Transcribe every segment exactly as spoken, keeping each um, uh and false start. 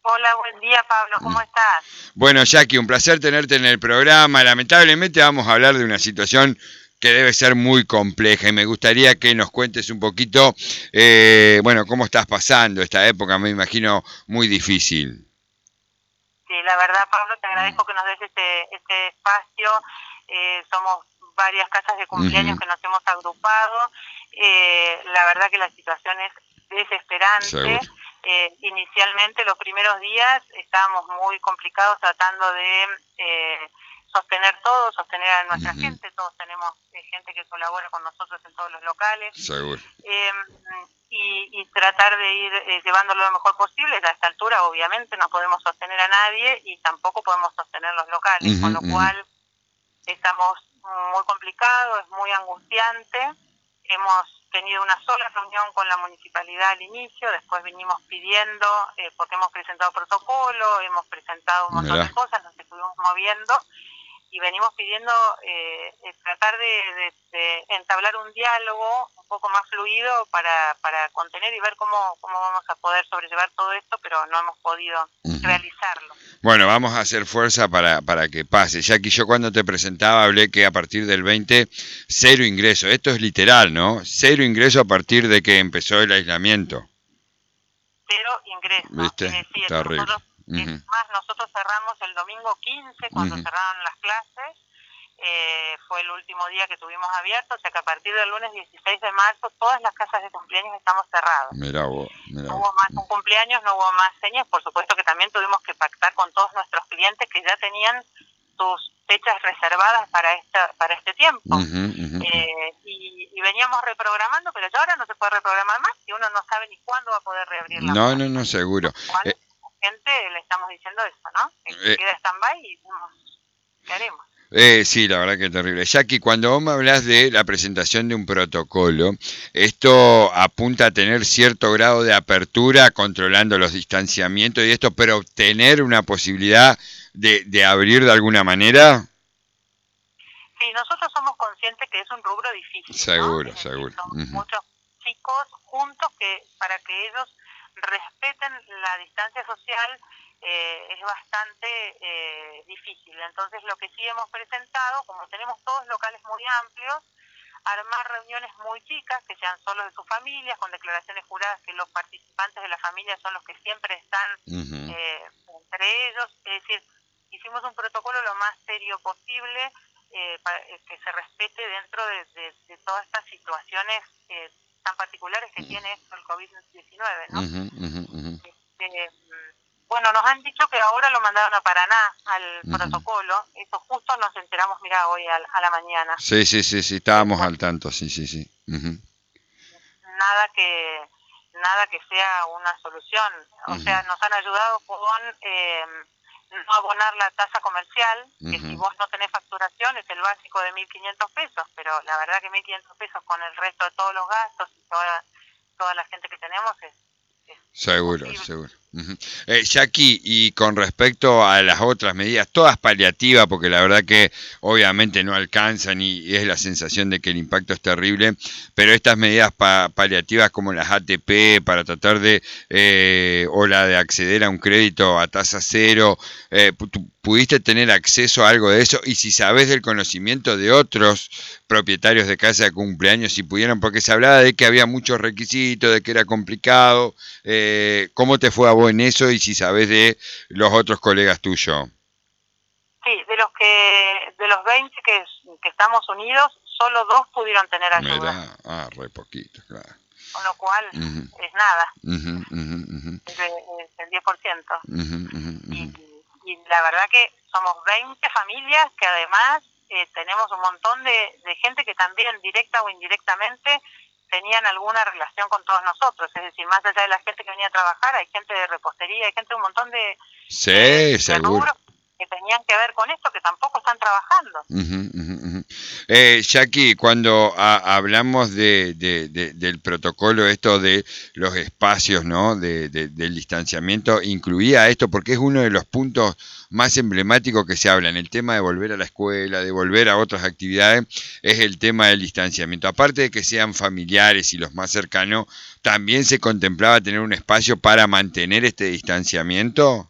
Hola, buen día, Pablo, ¿cómo estás? Bueno, Jackie, un placer tenerte en el programa. Lamentablemente vamos a hablar de una situación que debe ser muy compleja y me gustaría que nos cuentes un poquito, eh, bueno, cómo estás pasando esta época, me imagino muy difícil. Sí, la verdad, Pablo, te agradezco que nos des este, este espacio. Eh, somos varias casas de cumpleaños Ujú, que nos hemos agrupado. Eh, la verdad que la situación es desesperante. seguro. Eh, inicialmente, los primeros días, estábamos muy complicados tratando de eh, sostener todo, sostener a nuestra Ujú, gente. Todos tenemos eh, gente que colabora con nosotros en todos los locales. seguro. eh, y, y tratar de ir eh, llevándolo lo mejor posible. A esta altura, obviamente, no podemos sostener a nadie y tampoco podemos sostener los locales, Ujú, con lo ujú. cual estamos muy complicados, es muy angustiante. Hemos tenido una sola reunión con la municipalidad al inicio, después vinimos pidiendo, eh, porque hemos presentado protocolo, hemos presentado un montón de Mirá. cosas, nos estuvimos moviendo y venimos pidiendo eh, eh, tratar de, de, de entablar un diálogo un poco más fluido para, para contener y ver cómo, cómo vamos a poder sobrellevar todo esto, pero no hemos podido Ujú. realizarlo. Bueno, vamos a hacer fuerza para, para que pase. Jackie, yo cuando te presentaba hablé que a partir del veinte, cero ingreso. Esto es literal, ¿no? Cero ingreso a partir de que empezó el aislamiento. Cero ingreso, ¿Viste? es decir, Terrible. nosotros, es Ujú, más, nosotros cerramos el domingo quince cuando ujú. cerraron las clases. Eh, fue el último día que tuvimos abierto, o sea que a partir del lunes dieciséis de marzo todas las casas de cumpleaños estamos cerradas. Mirá vos, mirá No vos. hubo más un cumpleaños, no hubo más señas. Por supuesto que también tuvimos que pactar con todos nuestros clientes que ya tenían sus fechas reservadas para esta para este tiempo. Ujú, ujú. Eh, y, y veníamos reprogramando, pero ya ahora no se puede reprogramar más y uno no sabe ni cuándo va a poder reabrir la No, no, puerta. no, seguro. Con lo cual, Eh, a la gente le estamos diciendo eso, ¿no? Que, que eh, queda stand-by y vemos qué haremos. eh, sí, la verdad que es terrible. Jackie, cuando vos me hablas de la presentación de un protocolo, esto apunta a tener cierto grado de apertura, controlando los distanciamientos y esto, pero tener una posibilidad de, de abrir de alguna manera. Sí, nosotros somos conscientes que es un rubro difícil, ¿no? Seguro, Es decir, seguro. son Ujú. muchos chicos juntos que para que ellos respeten la distancia social eh, es bastante eh, difícil. Entonces, lo que sí hemos presentado, como tenemos todos locales muy amplios, armar reuniones muy chicas, que sean solo de sus familias, con declaraciones juradas que los participantes de la familia son los que siempre están Ujú. eh, entre ellos. Es decir, hicimos un protocolo lo más serio posible, eh, para, eh, que se respete dentro de, de, de todas estas situaciones eh, tan particulares que tiene esto el COVID diecinueve, ¿no? Ujú, ujú, ujú, Este, bueno, nos han dicho que ahora lo mandaron a Paraná al ujú. protocolo. Eso justo nos enteramos, mira, hoy a, a la mañana. Sí, sí, sí, sí, Eh, estábamos bueno, al tanto, sí, sí, sí. Ujú, nada que nada que sea una solución. O ujú, sea, nos han ayudado con eh, no abonar la tasa comercial, que si ujú. vos no tenés facturación es el básico de mil quinientos pesos, pero la verdad que mil quinientos pesos con el resto de todos los gastos y toda toda la gente que tenemos es, es Seguro, imposible. seguro. Ujú. Eh, Jackie, y con respecto a las otras medidas, todas paliativas, porque la verdad que obviamente no alcanzan y es la sensación de que el impacto es terrible, pero estas medidas pa paliativas como las A T P para tratar de, eh, o la de acceder a un crédito a tasa cero, eh, ¿pudiste tener acceso a algo de eso? Y si sabes del conocimiento de otros propietarios de casa de cumpleaños, si pudieron, porque se hablaba de que había muchos requisitos, de que era complicado. Eh, ¿Cómo te fue a vos en eso y si sabés de los otros colegas tuyos? Sí, de los que de los veinte que, que estamos unidos, solo dos pudieron tener ayuda, Mirá, ah, re poquito, claro. con lo cual Ujú, es nada, ujú, ujú, ujú, es, de, es el diez por ciento. ujú, ujú, Y, ujú. y la verdad que somos veinte familias que además eh, tenemos un montón de, de gente que también directa o indirectamente tenían alguna relación con todos nosotros, es decir, más allá de la gente que venía a trabajar, hay gente de repostería, hay gente, un montón de, Sí, de, de seguro. rubros que tenían que ver con esto que tampoco están trabajando. Ujú, ujú, ujú. Eh, Jackie, cuando a- hablamos de, de- de- del protocolo, esto de los espacios, ¿no? De, de- del distanciamiento, incluía esto porque es uno de los puntos más emblemáticos que se habla en el tema de volver a la escuela, de volver a otras actividades, es el tema del distanciamiento. Aparte de que sean familiares y los más cercanos, ¿también se contemplaba tener un espacio para mantener este distanciamiento?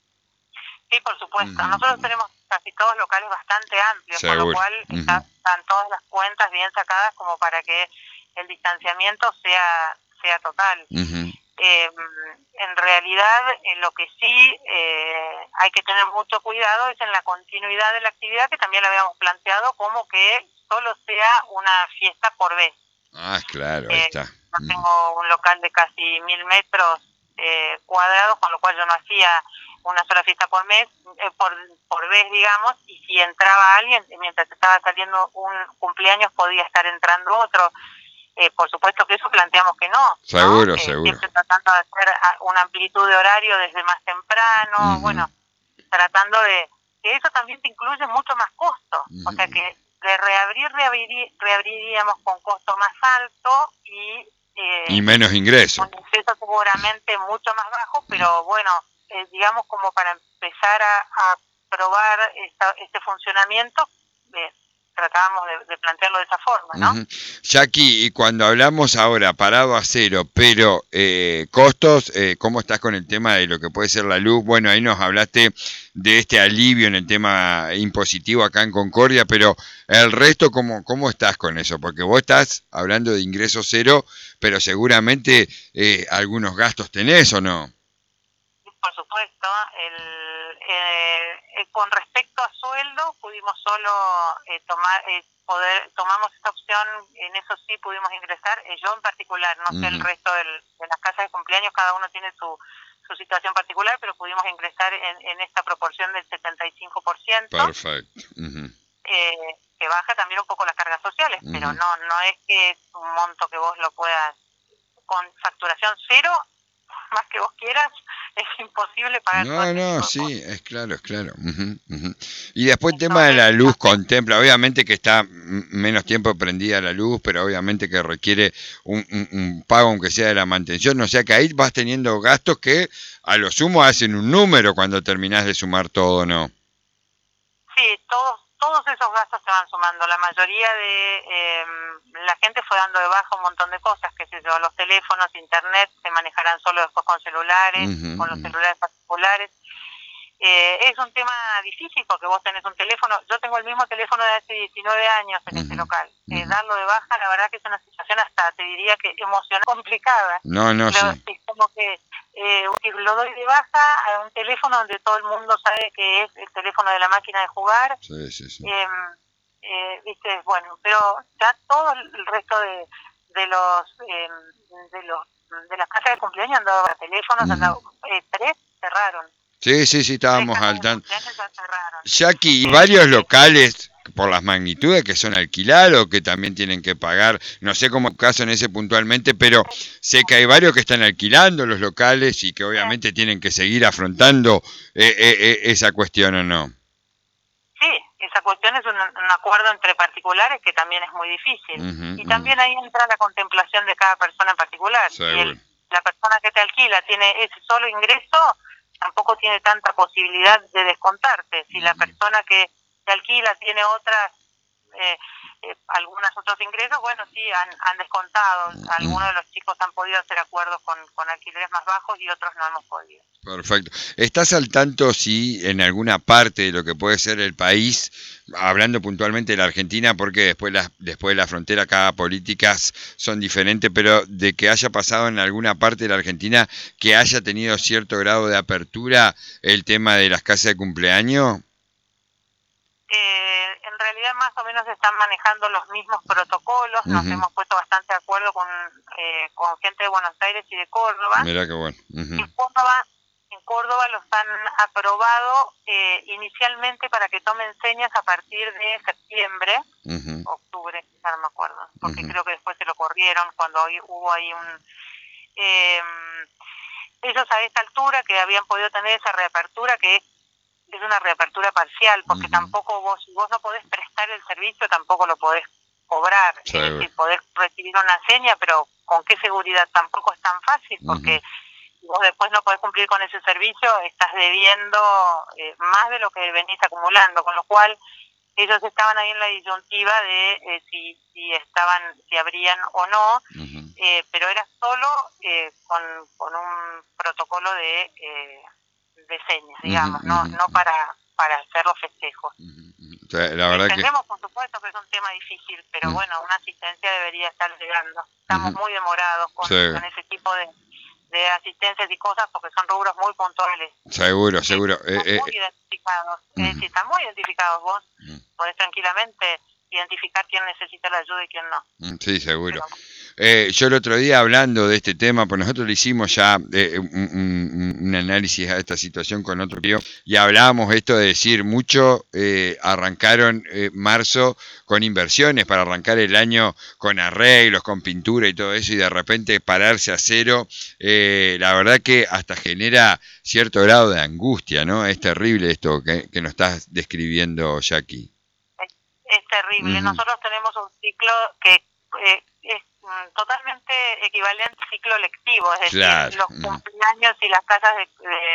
Sí, por supuesto. Ujú, Nosotros tenemos casi todos locales bastante amplios, por lo seguro. cual Ujú, está- están todas las cuentas bien sacadas como para que el distanciamiento sea, sea total. ujú, Eh, en realidad, eh, lo que sí eh, hay que tener mucho cuidado es en la continuidad de la actividad, que también lo habíamos planteado como que solo sea una fiesta por vez. Ah, claro, ahí Eh, está. yo Ujú, tengo un local de casi mil metros eh, cuadrados, con lo cual yo no hacía una sola fiesta por mes, eh, por, por vez, digamos, y si entraba alguien, mientras estaba saliendo un cumpleaños podía estar entrando otro. Eh, por supuesto que eso planteamos que no, ¿no? seguro, Eh, seguro. siempre tratando de hacer una amplitud de horario desde más temprano, Ujú, bueno, tratando de que eso también te incluye mucho más costo, o sea ujú. que de reabrir, reabrir reabriríamos con costo más alto y Y eh, menos ingresos. un ingreso seguramente mucho más bajo, pero bueno, eh, digamos como para empezar a, a probar esta, este funcionamiento, eh, tratábamos de, de plantearlo de esa forma, ¿no? Ujú. Jackie, y cuando hablamos ahora parado a cero, pero eh, costos, eh, ¿cómo estás con el tema de lo que puede ser la luz? Bueno, ahí nos hablaste de este alivio en el tema impositivo acá en Concordia, pero el resto, ¿cómo, cómo estás con eso? Porque vos estás hablando de ingreso cero, pero seguramente eh, algunos gastos tenés, ¿o no? Por supuesto, el, eh, eh, con respecto a sueldo, pudimos solo eh, tomar, eh, poder, tomamos esta opción, en eso sí pudimos ingresar, eh, yo en particular, no sé el Ujú, resto del, de las casas de cumpleaños, cada uno tiene su, su situación particular, pero pudimos ingresar en, en esta proporción del setenta y cinco por ciento, perfecto. Ujú, eh, que baja también un poco las cargas sociales, pero ujú. no, no es que es un monto que vos lo puedas, con facturación cero, más que vos quieras, es imposible pagar todo No, este no, tipo de sí, cosas. es claro, es claro. Ujú, ujú. Y después el tema de Entonces, la luz entonces contempla, obviamente que está mm, menos tiempo prendida la luz, pero obviamente que requiere un, un- un pago aunque sea de la mantención, o sea que ahí vas teniendo gastos que a lo sumo hacen un número cuando terminás de sumar todo, ¿no? sí, todos todos esos gastos se van sumando. La mayoría de eh, la gente fue dando de baja un montón de cosas, que sé yo, los teléfonos, internet, se manejarán solo después con celulares, Ujú, con los ujú, celulares particulares. Eh, es un tema difícil porque vos tenés un teléfono, yo tengo el mismo teléfono de hace diecinueve años en este ujú, local. Eh, ujú. darlo de baja, la verdad que es una situación hasta, te diría que emocional complicada. No, no, Lo, sí, es como que eh, si lo doy de baja a un teléfono donde todo el mundo sabe que es el teléfono de la máquina de jugar, sí, sí, sí. eh, eh, viste, bueno, pero ya todo el resto de, de los eh, de los de las casas de cumpleaños han dado teléfonos, han Ujú. dado eh, tres cerraron. Sí, sí, sí, Tres estábamos casas al de tanto. cumpleaños ya cerraron. Jackie, ¿y Eh, varios eh, locales por las magnitudes que son alquilados, que también tienen que pagar? No sé cómo caso en ese puntualmente, pero sé que hay varios que están alquilando los locales y que eh, obviamente tienen que seguir afrontando eh, eh, eh, esa cuestión, ¿o no? sí, esa cuestión es un, un acuerdo entre particulares que también es muy difícil. Ujú, Y ujú. también ahí entra la contemplación de cada persona en particular. Si Seguro. el, la persona que te alquila tiene ese solo ingreso, tampoco tiene tanta posibilidad de descontarte. Si la Ujú. persona que te alquila tiene otras, eh, eh, algunos otros ingresos, bueno, sí, han, han descontado. Ujú. Algunos de los chicos han podido hacer acuerdos con, con alquileres más bajos y otros no hemos podido. Perfecto. ¿Estás al tanto si en alguna parte de lo que puede ser el país, hablando puntualmente de la Argentina, porque después, las, después de la frontera cada políticas son diferentes, pero de que haya pasado en alguna parte de la Argentina que haya tenido cierto grado de apertura el tema de las casas de cumpleaños? Eh, en realidad más o menos están manejando los mismos protocolos, nos Ujú. hemos puesto bastante de acuerdo con, eh, con gente de Buenos Aires y de Córdoba. Mirá qué bueno. En Ujú, Córdoba, en Córdoba los han aprobado eh, inicialmente para que tomen señas a partir de septiembre, ujú, octubre, ya no me acuerdo, porque ujú, creo que después se lo corrieron cuando hubo ahí un... Eh, ellos a esta altura que habían podido tener esa reapertura, que es es una reapertura parcial, porque Uh-huh. tampoco vos, si vos no podés prestar el servicio, tampoco lo podés cobrar. Seguro. Es decir, podés recibir una seña, pero ¿con qué seguridad? Tampoco es tan fácil, porque uh-huh. vos después no podés cumplir con ese servicio, estás debiendo eh, más de lo que venís acumulando, con lo cual ellos estaban ahí en la disyuntiva de eh, si, si estaban, si abrían o no, uh-huh. eh, pero era solo eh, con, con un protocolo de, eh, de señas, digamos, uh-huh. no, no para, para hacer los festejos. Uh-huh. O sea, la verdad Entendemos, que... por supuesto, que es un tema difícil, pero uh-huh. bueno, una asistencia debería estar llegando. Estamos uh-huh. muy demorados con, sí. con ese tipo de... de asistencias y cosas, porque son rubros muy puntuales. Seguro, seguro. Están eh, muy eh, identificados, uh-huh. es decir, están muy identificados. Vos uh-huh. podés tranquilamente identificar quién necesita la ayuda y quién no. Sí, seguro. Pero... Eh, yo el otro día hablando de este tema, pues nosotros le hicimos ya eh, un, un, un análisis a esta situación con otro tío y hablábamos esto de decir, mucho eh, arrancaron eh, marzo con inversiones para arrancar el año con arreglos, con pintura y todo eso, y de repente pararse a cero, eh, la verdad que hasta genera cierto grado de angustia, ¿no? Es terrible esto que, que nos estás describiendo, Jackie. Es, es terrible. Uh-huh. Nosotros tenemos un ciclo que eh, es totalmente equivalente al ciclo lectivo, es decir, claro. los cumpleaños y las casas de,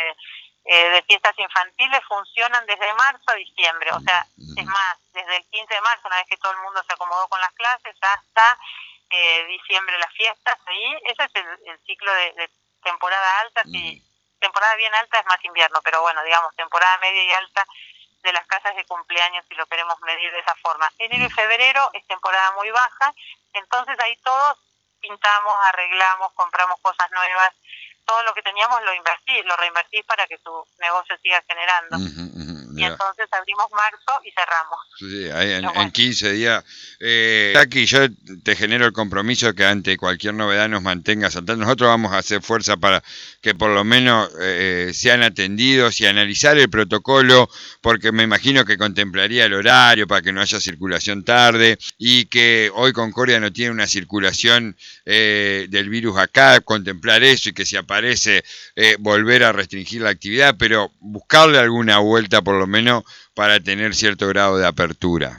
de, de fiestas infantiles funcionan desde marzo a diciembre, o sea, uh-huh. es más, desde el quince de marzo, una vez que todo el mundo se acomodó con las clases, hasta eh, diciembre las fiestas, y ese es el, el ciclo de, de temporada alta, uh-huh. si temporada bien alta es más invierno, pero bueno, digamos, temporada media y alta de las casas de cumpleaños, si lo queremos medir de esa forma. Enero y febrero es temporada muy baja, entonces ahí todos pintamos, arreglamos, compramos cosas nuevas, todo lo que teníamos lo invertís, lo reinvertís para que tu negocio siga generando. Uh-huh, uh-huh, y yeah. entonces abrimos marzo y cerramos. Sí, ahí en, bueno. en quince días. Eh, Jackie, yo te genero el compromiso que ante cualquier novedad nos mantengas al tanto. Nosotros vamos a hacer fuerza para que por lo menos eh, sean atendidos y analizar el protocolo, porque me imagino que contemplaría el horario para que no haya circulación tarde y que hoy Concordia no tiene una circulación eh, del virus acá, contemplar eso y que si aparece eh, volver a restringir la actividad, pero buscarle alguna vuelta por lo menos para tener cierto grado de apertura.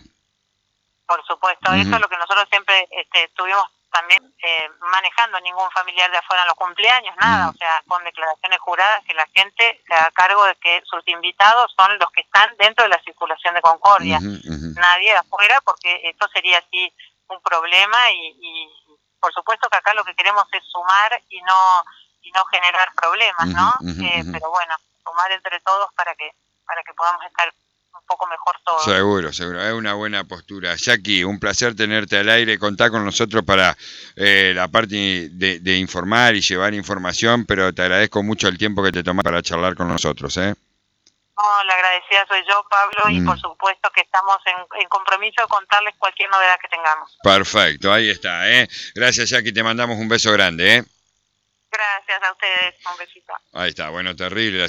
Por supuesto, uh-huh. eso es lo que nosotros siempre este, estuvimos también eh, manejando, ningún familiar de afuera en los cumpleaños, nada, uh-huh. o sea, con declaraciones juradas que la gente se haga cargo de que sus invitados son los que están dentro de la circulación de Concordia, uh-huh, uh-huh. nadie de afuera, porque esto sería así un problema y, y por supuesto que acá lo que queremos es sumar y no y no generar problemas, ¿no? Uh-huh, uh-huh, eh, uh-huh. Pero bueno, sumar entre todos para que para que podamos estar un poco mejor todos. Seguro, seguro, es una buena postura. Jackie, un placer tenerte al aire, contá con nosotros para eh, la parte de, de informar y llevar información, pero te agradezco mucho el tiempo que te tomás para charlar con nosotros, ¿eh? No, la agradecida soy yo, Pablo, mm. y por supuesto que estamos en, en compromiso de contarles cualquier novedad que tengamos. Perfecto, ahí está, ¿eh? Gracias, Jackie, te mandamos un beso grande, ¿eh? Gracias a ustedes, un besito. Ahí está, bueno, terrible.